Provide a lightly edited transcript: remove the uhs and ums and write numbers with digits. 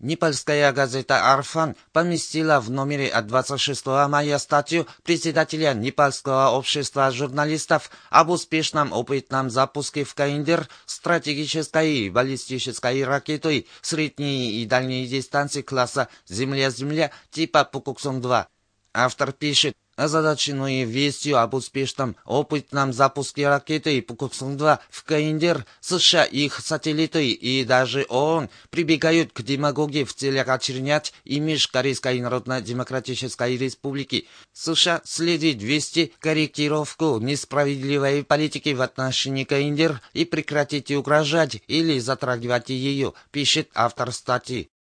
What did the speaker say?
Непальская газета «Арфан» поместила в номере от 26 мая статью председателя Непальского общества журналистов об успешном опытном запуске в Каиндер стратегической и баллистической ракетой средней и дальней дистанции класса «Земля-Земля» типа Пукуксон-2. Автор пишет: озадаченные вестью об успешном опытном запуске ракеты Пукуксон-2 в Каиндер, США, их сателлиты и даже ООН прибегают к демагогии в целях очернять имидж Корейской Народно-Демократической Республики. США следует ввести корректировку несправедливой политики в отношении Каиндер и прекратить угрожать или затрагивать ее, пишет автор статьи.